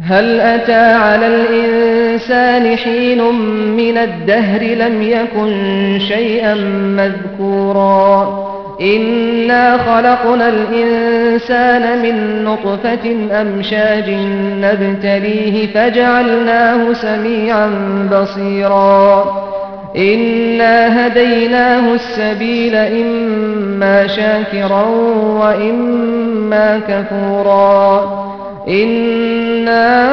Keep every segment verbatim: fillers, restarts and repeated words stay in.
هل أتى على الإنسان حين من الدهر لم يكن شيئا مذكورا إنا خلقنا الإنسان من نطفة أمشاج نبتليه فجعلناه سميعا بصيرا إنا هديناه السبيل إما شاكرا وإما كفورا إنا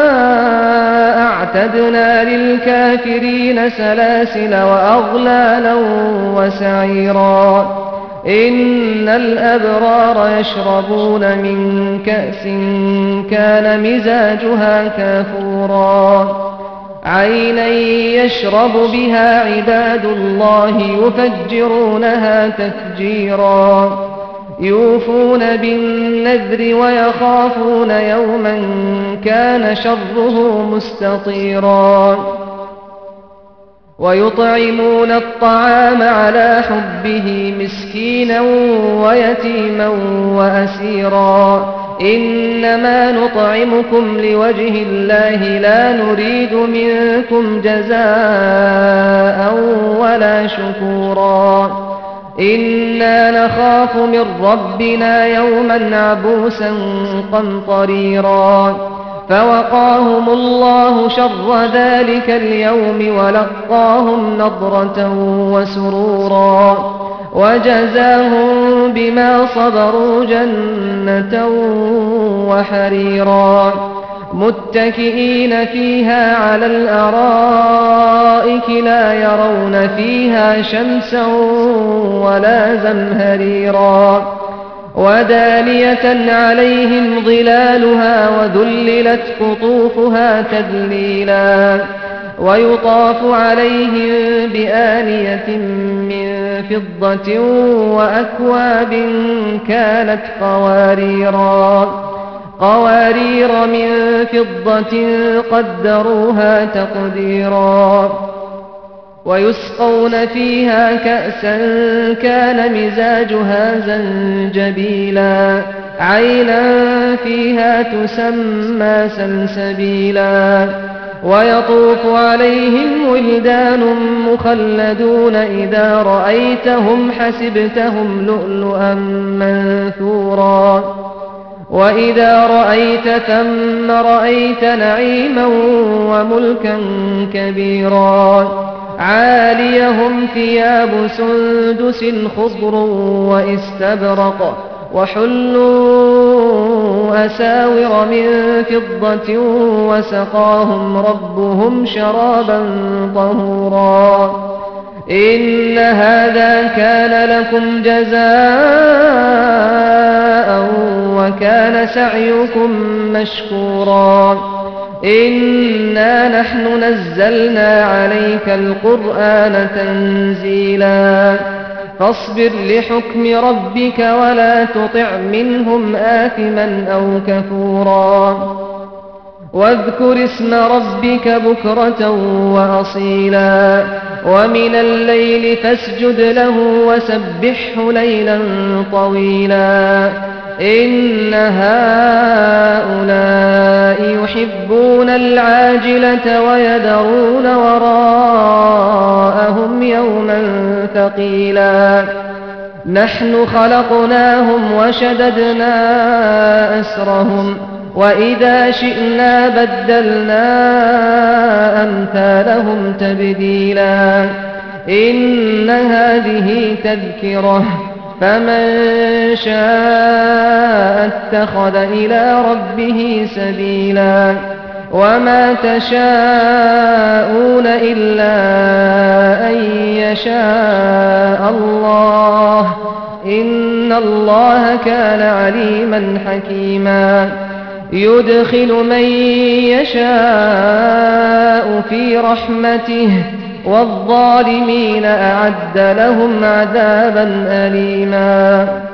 أعتدنا للكافرين سلاسل وأغلالا وسعيرا إن الأبرار يشربون من كأس كان مزاجها كافورا عينا يشرب بها عباد الله يفجرونها تفجيرا يوفون بالنذر ويخافون يوما كان شره مستطيرا ويطعمون الطعام على حبه مسكينا ويتيما وأسيرا إنما نطعمكم لوجه الله لا نريد منكم جزاء ولا شكورا إنا نخاف من ربنا يوما عبوسا قمطريرا فوقاهم الله شر ذلك اليوم ولقاهم نضرة وسرورا وجزاهم بما صبروا جنة وحريرا متكئين فيها على الأرائك لا يرون فيها شمسا ولا زمهريرا ودانية عليهم ظلالها وذللت قطوفها تذليلا ويطاف عليهم بآنية من فضة وأكواب كانت قواريرا قوارير من فضة قدروها تقديرا ويسقون فيها كأسا كان مزاجها زنجبيلا عينا فيها تسمى سلسبيلا ويطوف عليهم ولدان مخلدون إذا رأيتهم حسبتهم لؤلؤا منثورا وإذا رأيت ثم رأيت نعيما وملكا كبيرا عاليهم ثياب سندس خضر وإستبرق وحلوا أساور من فضة وسقاهم ربهم شرابا طهورا إن هذا كان لكم جزاء وكان سعيكم مشكورا إنا نحن نزلنا عليك القرآن تنزيلا فاصبر لحكم ربك ولا تطع منهم آثما أو كفورا واذكر اسم ربك بكرة وأصيلا ومن الليل فاسجد له وسبحه ليلا طويلا إن هؤلاء يحبون العاجلة ويذرون وراءهم يوما ثقيلا نحن خلقناهم وشددنا أسرهم وإذا شئنا بدلنا أمثالهم تبديلا إن هذه تذكرة فمن شاء اتخذ إلى ربه سبيلا وما تشاءون إلا أن يشاء الله إن الله كان عليما حكيما يدخل من يشاء في رحمته والظالمين أعد لهم عذابا أليما